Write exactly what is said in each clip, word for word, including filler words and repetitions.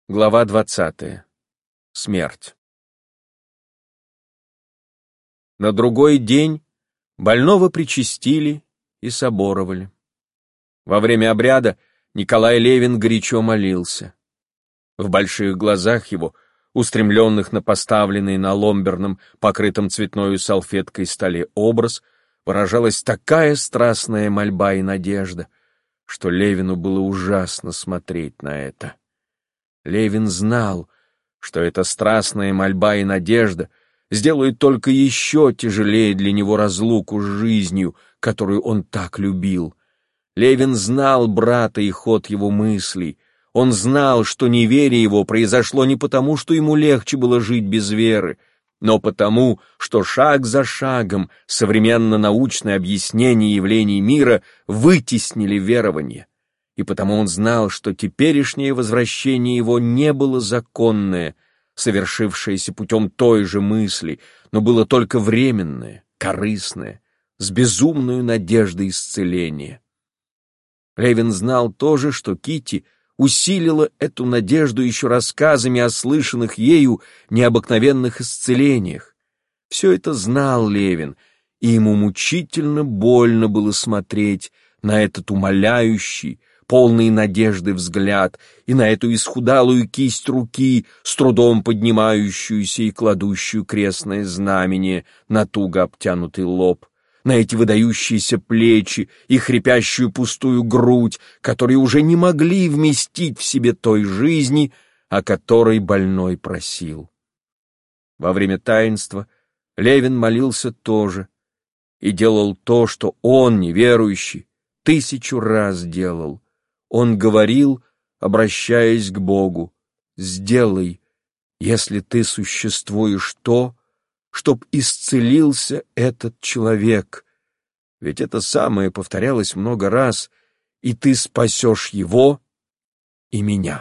Глава двадцатая. Смерть. На другой день больного причастили и соборовали. Во время обряда Николай Левин горячо молился. В больших глазах его, устремленных на поставленный на ломберном, покрытом цветною салфеткой столе образ, выражалась такая страстная мольба и надежда, что Левину было ужасно смотреть на это. Левин знал, что эта страстная мольба и надежда сделают только еще тяжелее для него разлуку с жизнью, которую он так любил. Левин знал брата и ход его мыслей. Он знал, что неверие его произошло не потому, что ему легче было жить без веры, но потому, что шаг за шагом современно-научное объяснение явлений мира вытеснили верование. И потому он знал, что теперешнее возвращение его не было законное, совершившееся путем той же мысли, но было только временное, корыстное, с безумной надеждой исцеления. Левин знал тоже, что Китти усилила эту надежду еще рассказами о слышанных ею необыкновенных исцелениях. Все это знал Левин, и ему мучительно больно было смотреть на этот умоляющий, полный надежды взгляд, и на эту исхудалую кисть руки, с трудом поднимающуюся и кладущую крестное знамение на туго обтянутый лоб, на эти выдающиеся плечи и хрипящую пустую грудь, которые уже не могли вместить в себе той жизни, о которой больной просил. Во время таинства Левин молился тоже и делал то, что он, неверующий, тысячу раз делал. Он говорил, обращаясь к Богу: «Сделай, если ты существуешь, то, чтоб исцелился этот человек». Ведь это самое повторялось много раз, и ты спасешь его и меня.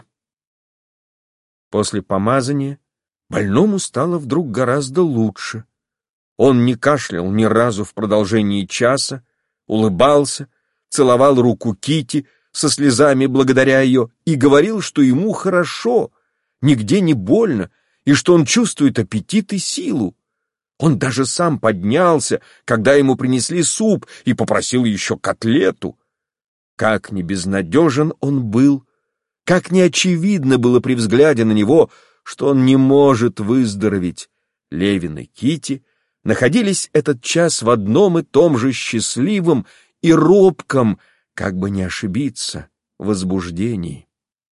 После помазания больному стало вдруг гораздо лучше. Он не кашлял ни разу в продолжении часа, улыбался, целовал руку Китти, со слезами благодаря ее, и говорил, что ему хорошо, нигде не больно, и что он чувствует аппетит и силу. Он даже сам поднялся, когда ему принесли суп, и попросил еще котлету. Как ни безнадежен он был, как ни очевидно было при взгляде на него, что он не может выздороветь, Левин и Китти находились этот час в одном и том же счастливом и робком, как бы не ошибиться, в возбуждении.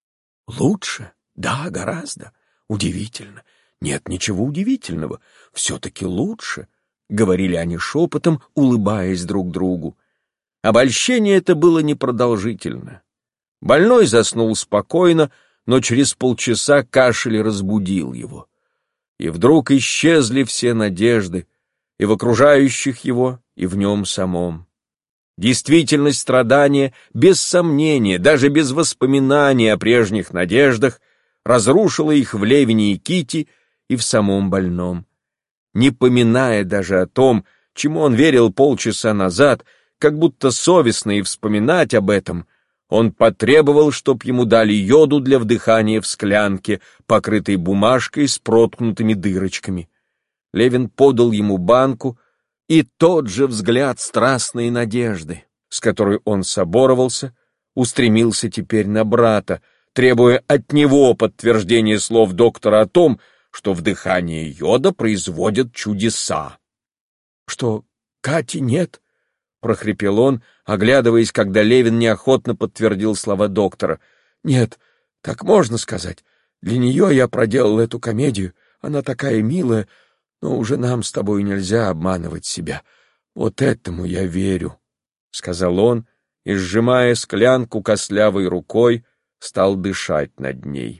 Лучше? Да, гораздо. Удивительно. Нет ничего удивительного. Все-таки лучше, — говорили они шепотом, улыбаясь друг другу. Обольщение это было непродолжительно. Больной заснул спокойно, но через полчаса кашель разбудил его. И вдруг исчезли все надежды, и в окружающих его, и в нем самом. Действительность страдания, без сомнения, даже без воспоминания о прежних надеждах, разрушила их в Левине и Китти и в самом больном. Не поминая даже о том, чему он верил полчаса назад, как будто совестно и вспоминать об этом, он потребовал, чтоб ему дали йоду для вдыхания в склянке, покрытой бумажкой с проткнутыми дырочками. Левин подал ему банку, и тот же взгляд страстной надежды, с которой он соборовался, устремился теперь на брата, требуя от него подтверждения слов доктора о том, что вдыхание йода производит чудеса. — Что, Кати нет? — прохрипел он, оглядываясь, когда Левин неохотно подтвердил слова доктора. — Нет, так можно сказать. Для нее я проделал эту комедию. Она такая милая, но уже нам с тобой нельзя обманывать себя. Вот этому я верю, — сказал он, и, сжимая склянку костлявой рукой, стал дышать над ней.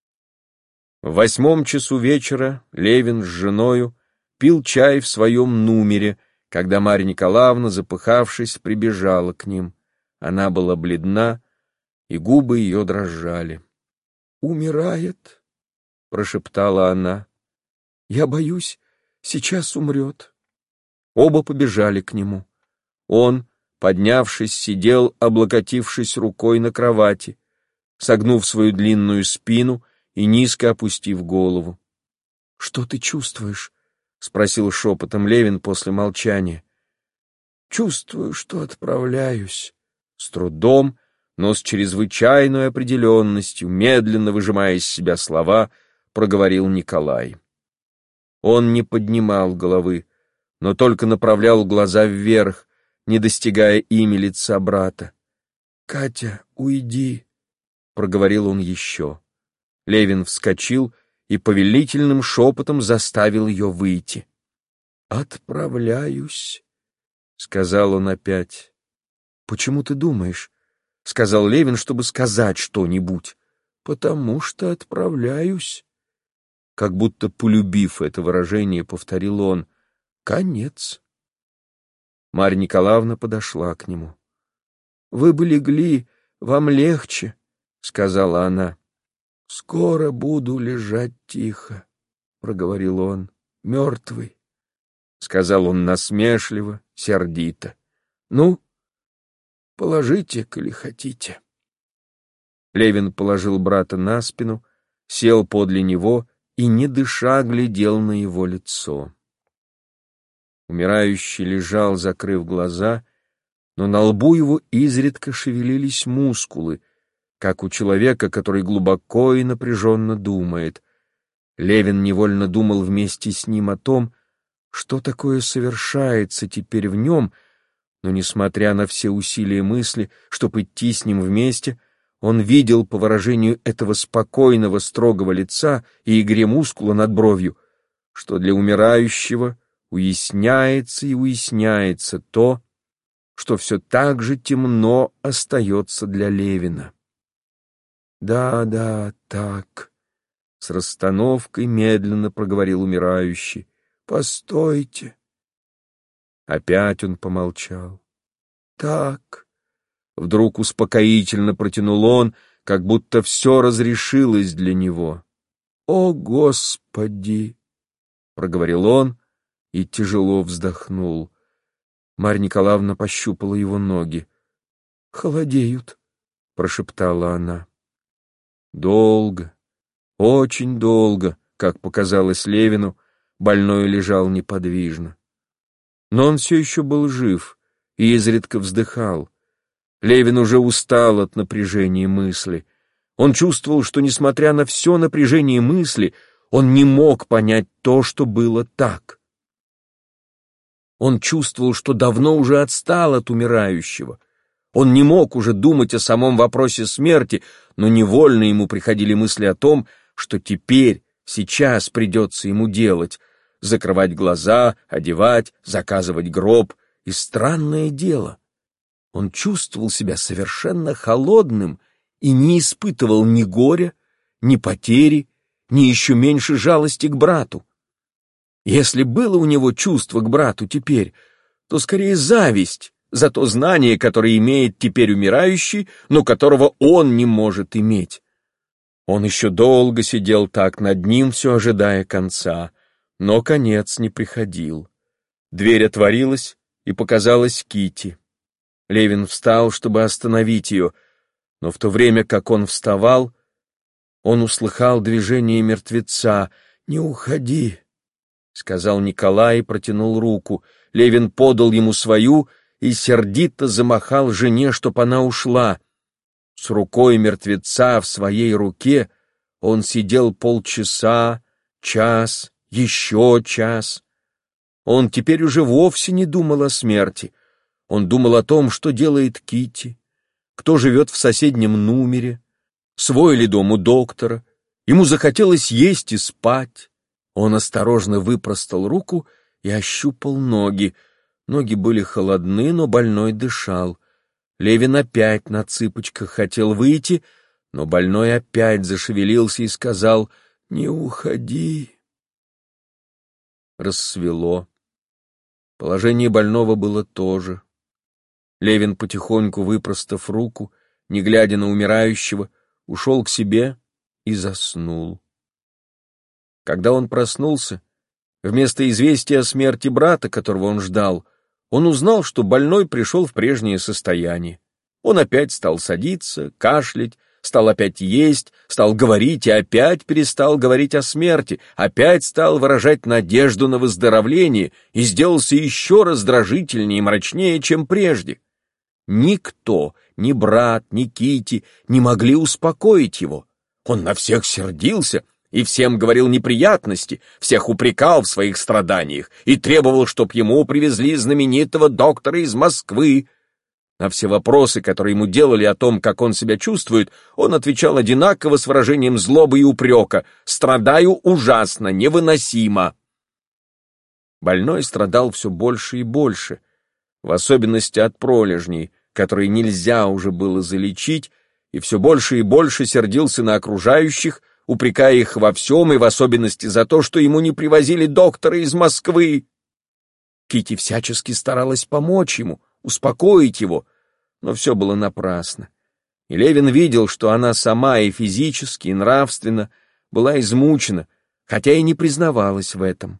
В восьмом часу вечера Левин с женою пил чай в своем нумере, когда Марья Николаевна, запыхавшись, прибежала к ним. Она была бледна, и губы ее дрожали. — Умирает, — прошептала она. — Я боюсь, сейчас умрет. Оба побежали к нему. Он, поднявшись, сидел, облокотившись рукой на кровати, согнув свою длинную спину и низко опустив голову. — Что ты чувствуешь? — спросил шепотом Левин после молчания. — Чувствую, что отправляюсь. С трудом, но с чрезвычайной определенностью, медленно выжимая из себя слова, проговорил Николай. Он не поднимал головы, но только направлял глаза вверх, не достигая ими лица брата. — Катя, уйди, — проговорил он еще. Левин вскочил и повелительным шепотом заставил ее выйти. — Отправляюсь, — сказал он опять. — Почему ты думаешь? — сказал Левин, чтобы сказать что-нибудь. — Потому что отправляюсь. Как будто полюбив это выражение, повторил он. — Конец. Марья Николаевна подошла к нему. — Вы бы легли, вам легче, — сказала она. — Скоро буду лежать тихо, — проговорил он. — Мертвый, — сказал он насмешливо, сердито. — Ну, положите, коли хотите. Левин положил брата на спину, сел подле него и, не дыша, глядел на его лицо. Умирающий лежал, закрыв глаза, но на лбу его изредка шевелились мускулы, как у человека, который глубоко и напряженно думает. Левин невольно думал вместе с ним о том, что такое совершается теперь в нем, но, несмотря на все усилия мысли, чтоб идти с ним вместе, он видел по выражению этого спокойного, строгого лица и игре мускула над бровью, что для умирающего уясняется и уясняется то, что все так же темно остается для Левина. «Да, да, так», — с расстановкой медленно проговорил умирающий. «Постойте». Опять он помолчал. «Так», — вдруг успокоительно протянул он, как будто все разрешилось для него. «О, Господи!» — проговорил он и тяжело вздохнул. Марья Николаевна пощупала его ноги. «Холодеют», — прошептала она. Долго, очень долго, как показалось Левину, больной лежал неподвижно. Но он все еще был жив и изредка вздыхал. Левин уже устал от напряжения мысли. Он чувствовал, что, несмотря на все напряжение мысли, он не мог понять то, что было так. Он чувствовал, что давно уже отстал от умирающего. Он не мог уже думать о самом вопросе смерти, но невольно ему приходили мысли о том, что теперь, сейчас придется ему делать: закрывать глаза, одевать, заказывать гроб. И странное дело, он чувствовал себя совершенно холодным и не испытывал ни горя, ни потери, ни еще меньше жалости к брату. Если было у него чувство к брату теперь, то скорее зависть за то знание, которое имеет теперь умирающий, но которого он не может иметь. Он еще долго сидел так над ним, все ожидая конца, но конец не приходил. Дверь отворилась, и показалась Кити. Левин встал, чтобы остановить ее, но в то время, как он вставал, он услыхал движение мертвеца. «Не уходи», — сказал Николай и протянул руку. Левин подал ему свою и сердито замахал жене, чтоб она ушла. С рукой мертвеца в своей руке он сидел полчаса, час, еще час. Он теперь уже вовсе не думал о смерти. Он думал о том, что делает Кити, кто живет в соседнем номере, свой ли дом у доктора. Ему захотелось есть и спать. Он осторожно выпростал руку и ощупал ноги. Ноги были холодны, но больной дышал. Левин опять на цыпочках хотел выйти, но больной опять зашевелился и сказал: «Не уходи». Рассвело. Положение больного было то же. Левин, потихоньку выпростав руку, не глядя на умирающего, ушел к себе и заснул. Когда он проснулся, вместо известия о смерти брата, которого он ждал, он узнал, что больной пришел в прежнее состояние. Он опять стал садиться, кашлять, стал опять есть, стал говорить и опять перестал говорить о смерти, опять стал выражать надежду на выздоровление и сделался еще раздражительнее и мрачнее, чем прежде. Никто, ни брат, ни Кити, не могли успокоить его. Он на всех сердился и всем говорил неприятности, всех упрекал в своих страданиях и требовал, чтоб ему привезли знаменитого доктора из Москвы. На все вопросы, которые ему делали о том, как он себя чувствует, он отвечал одинаково с выражением злобы и упрека: «Страдаю ужасно, невыносимо». Больной страдал все больше и больше, в особенности от пролежней, которые нельзя уже было залечить, и все больше и больше сердился на окружающих, упрекая их во всем и в особенности за то, что ему не привозили доктора из Москвы. Кити всячески старалась помочь ему, успокоить его, но все было напрасно. И Левин видел, что она сама и физически, и нравственно была измучена, хотя и не признавалась в этом.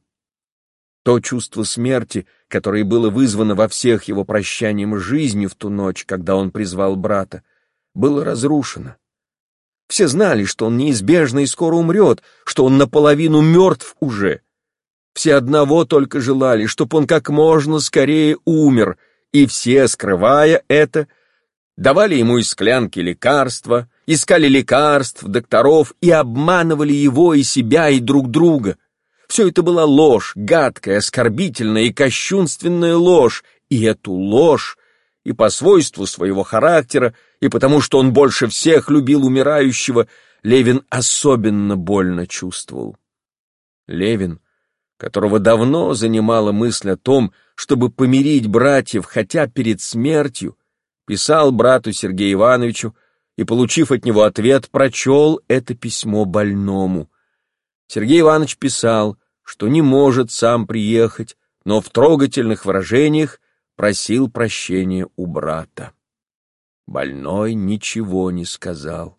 То чувство смерти, которое было вызвано во всех его прощанием с жизнью в ту ночь, когда он призвал брата, было разрушено. Все знали, что он неизбежно и скоро умрет, что он наполовину мертв уже. Все одного только желали, чтоб он как можно скорее умер, и все, скрывая это, давали ему из склянки лекарства, искали лекарств, докторов и обманывали его и себя, и друг друга. Все это была ложь, гадкая, оскорбительная и кощунственная ложь, и эту ложь и по свойству своего характера, и потому что он больше всех любил умирающего, Левин особенно больно чувствовал. Левин, которого давно занимала мысль о том, чтобы помирить братьев хотя перед смертью, писал брату Сергею Ивановичу и, получив от него ответ, прочел это письмо больному. Сергей Иванович писал, что не может сам приехать, но в трогательных выражениях просил прощения у брата. Больной ничего не сказал.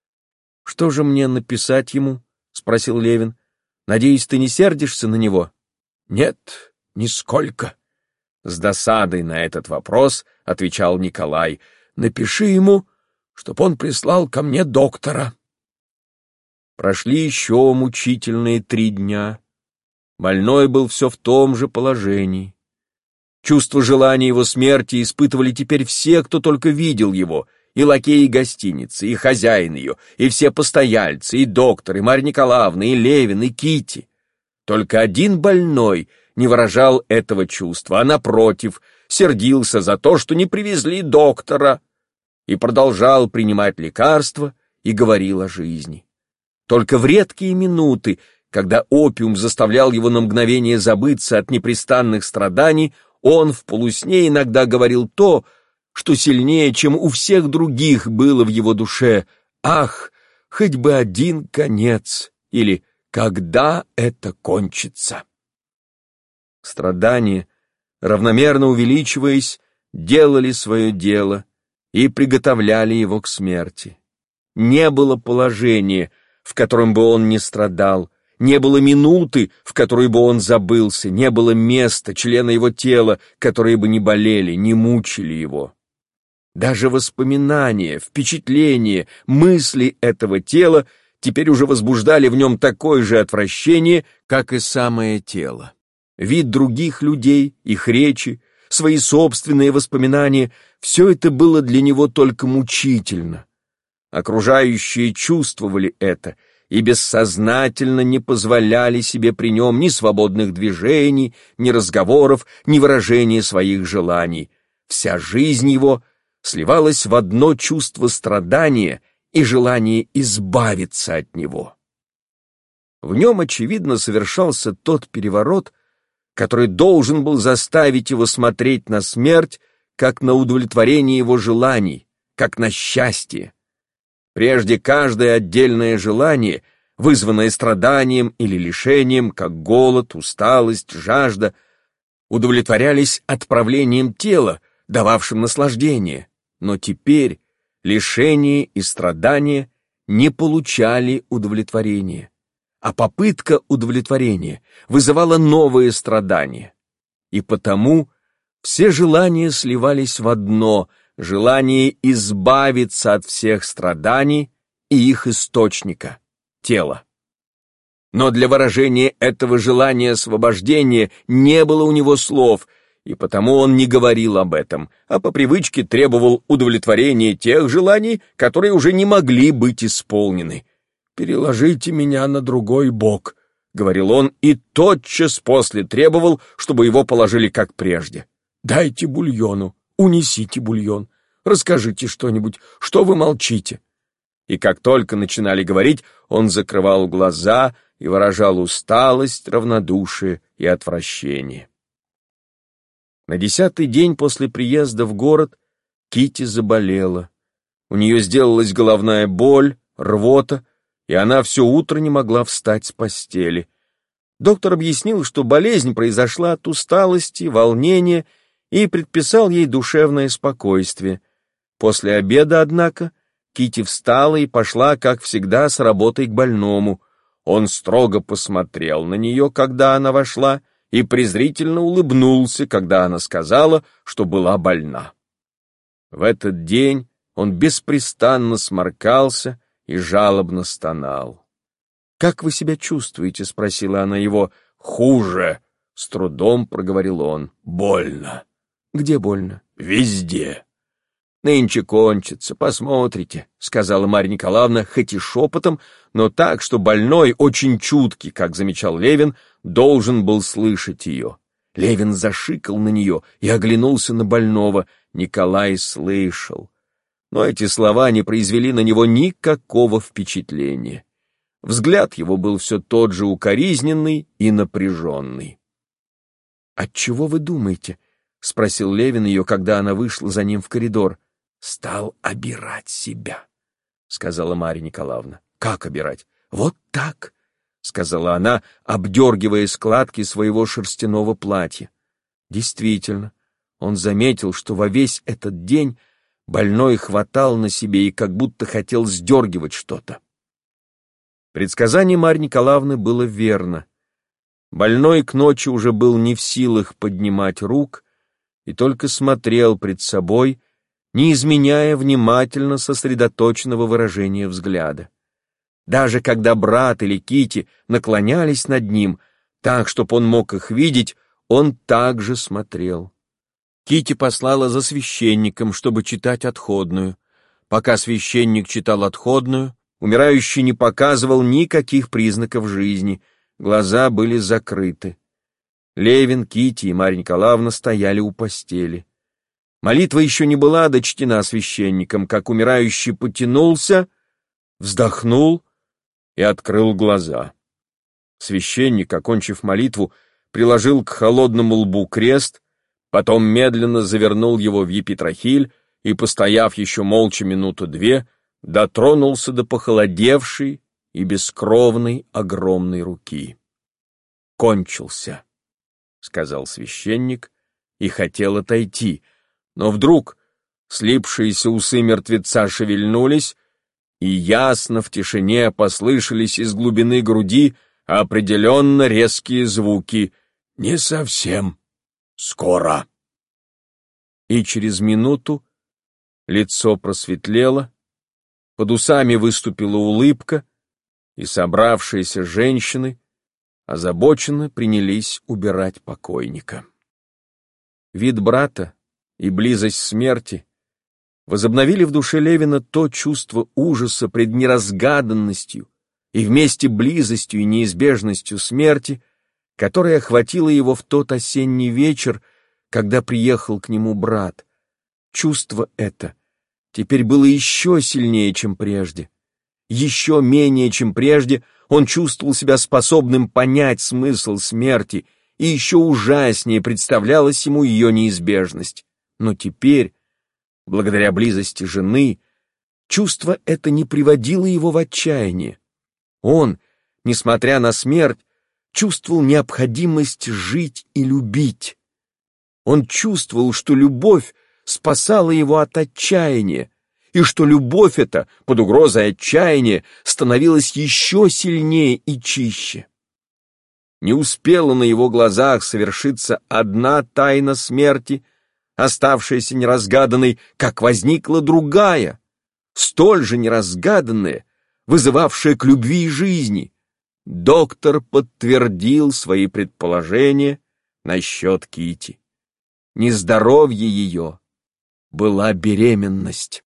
— Что же мне написать ему? — спросил Левин. — Надеюсь, ты не сердишься на него? — Нет, нисколько. С досадой на этот вопрос отвечал Николай. — Напиши ему, чтоб он прислал ко мне доктора. Прошли еще мучительные три дня. Больной был все в том же положении. Чувство желания его смерти испытывали теперь все, кто только видел его, и лакеи гостиницы, и хозяин ее, и все постояльцы, и доктор, и Марья Николаевна, и Левин, и Кити. Только один больной не выражал этого чувства, а, напротив, сердился за то, что не привезли доктора, и продолжал принимать лекарства и говорил о жизни. Только в редкие минуты, когда опиум заставлял его на мгновение забыться от непрестанных страданий, он в полусне иногда говорил то, что сильнее, чем у всех других было в его душе: «Ах, хоть бы один конец!» или «Когда это кончится?» Страдания, равномерно увеличиваясь, делали свое дело и приготовляли его к смерти. Не было положения, в котором бы он не страдал, не было минуты, в которой бы он забылся, не было места, члена его тела, которые бы не болели, не мучили его. Даже воспоминания, впечатления, мысли этого тела теперь уже возбуждали в нем такое же отвращение, как и самое тело. Вид других людей, их речи, свои собственные воспоминания — все это было для него только мучительно. Окружающие чувствовали это и бессознательно не позволяли себе при нем ни свободных движений, ни разговоров, ни выражения своих желаний. Вся жизнь его сливалась в одно чувство страдания и желание избавиться от него. В нем, очевидно, совершался тот переворот, который должен был заставить его смотреть на смерть как на удовлетворение его желаний, как на счастье. Прежде каждое отдельное желание, вызванное страданием или лишением, как голод, усталость, жажда, удовлетворялись отправлением тела, дававшим наслаждение, но теперь лишение и страдания не получали удовлетворения, а попытка удовлетворения вызывала новые страдания, и потому все желания сливались в одно — желание избавиться от всех страданий и их источника — тела. Но для выражения этого желания освобождения не было у него слов, и потому он не говорил об этом, а по привычке требовал удовлетворения тех желаний, которые уже не могли быть исполнены. «Переложите меня на другой бок», — говорил он, и тотчас после требовал, чтобы его положили как прежде. «Дайте бульону, унесите бульон, расскажите что-нибудь, что вы молчите». И как только начинали говорить, он закрывал глаза и выражал усталость, равнодушие и отвращение. На десятый день после приезда в город Китти заболела. У нее сделалась головная боль, рвота, и она все утро не могла встать с постели. Доктор объяснил, что болезнь произошла от усталости, волнения, и предписал ей душевное спокойствие. После обеда, однако, Китти встала и пошла, как всегда, с работой к больному. Он строго посмотрел на нее, когда она вошла, и презрительно улыбнулся, когда она сказала, что была больна. В этот день он беспрестанно сморкался и жалобно стонал. «Как вы себя чувствуете?» — спросила она его. «Хуже», — с трудом проговорил он. «Больно». «Где больно?» «Везде». «Нынче кончится, посмотрите», — сказала Марья Николаевна, хоть и шепотом, но так, что больной, очень чуткий, как замечал Левин, должен был слышать ее. Левин зашикал на нее и оглянулся на больного. Николай слышал. Но эти слова не произвели на него никакого впечатления. Взгляд его был все тот же укоризненный и напряженный. «Отчего вы думаете?» — спросил Левин ее, когда она вышла за ним в коридор. «Стал обирать себя», — сказала Марья Николаевна. «Как обирать?» «Вот так», — сказала она, обдергивая складки своего шерстяного платья. Действительно, он заметил, что во весь этот день больной хватал на себе и как будто хотел сдергивать что-то. Предсказание Марьи Николаевны было верно. Больной к ночи уже был не в силах поднимать рук и только смотрел пред собой, не изменяя внимательно сосредоточенного выражения взгляда. Даже когда брат или Китти наклонялись над ним, так, чтобы он мог их видеть, он также смотрел. Китти послала за священником, чтобы читать отходную. Пока священник читал отходную, умирающий не показывал никаких признаков жизни, глаза были закрыты. Левин, Китти и Марья Николаевна стояли у постели. Молитва еще не была дочтена священником, как умирающий потянулся, вздохнул и открыл глаза. Священник, окончив молитву, приложил к холодному лбу крест, потом медленно завернул его в епитрахиль и, постояв еще молча минуту две, дотронулся до похолодевшей и бескровной огромной руки. «Кончился», — сказал священник и хотел отойти, но вдруг слипшиеся усы мертвеца шевельнулись, и ясно в тишине послышались из глубины груди определенно резкие звуки «Не совсем. Скоро». И через минуту лицо просветлело, под усами выступила улыбка, и собравшиеся женщины озабоченно принялись убирать покойника. Вид брата и близость смерти возобновили в душе Левина то чувство ужаса пред неразгаданностью и вместе близостью и неизбежностью смерти, которое охватило его в тот осенний вечер, когда приехал к нему брат. Чувство это теперь было еще сильнее, чем прежде. Еще менее, чем прежде, он чувствовал себя способным понять смысл смерти, и еще ужаснее представлялась ему ее неизбежность. Но теперь, благодаря близости жены, чувство это не приводило его в отчаяние. Он, несмотря на смерть, чувствовал необходимость жить и любить. Он чувствовал, что любовь спасала его от отчаяния, и что любовь эта, под угрозой отчаяния, становилась еще сильнее и чище. Не успела на его глазах совершиться одна тайна смерти, оставшаяся неразгаданной, как возникла другая, столь же неразгаданная, вызывавшее к любви и жизни. Доктор подтвердил свои предположения насчет Кити. Нездоровье ее была беременность.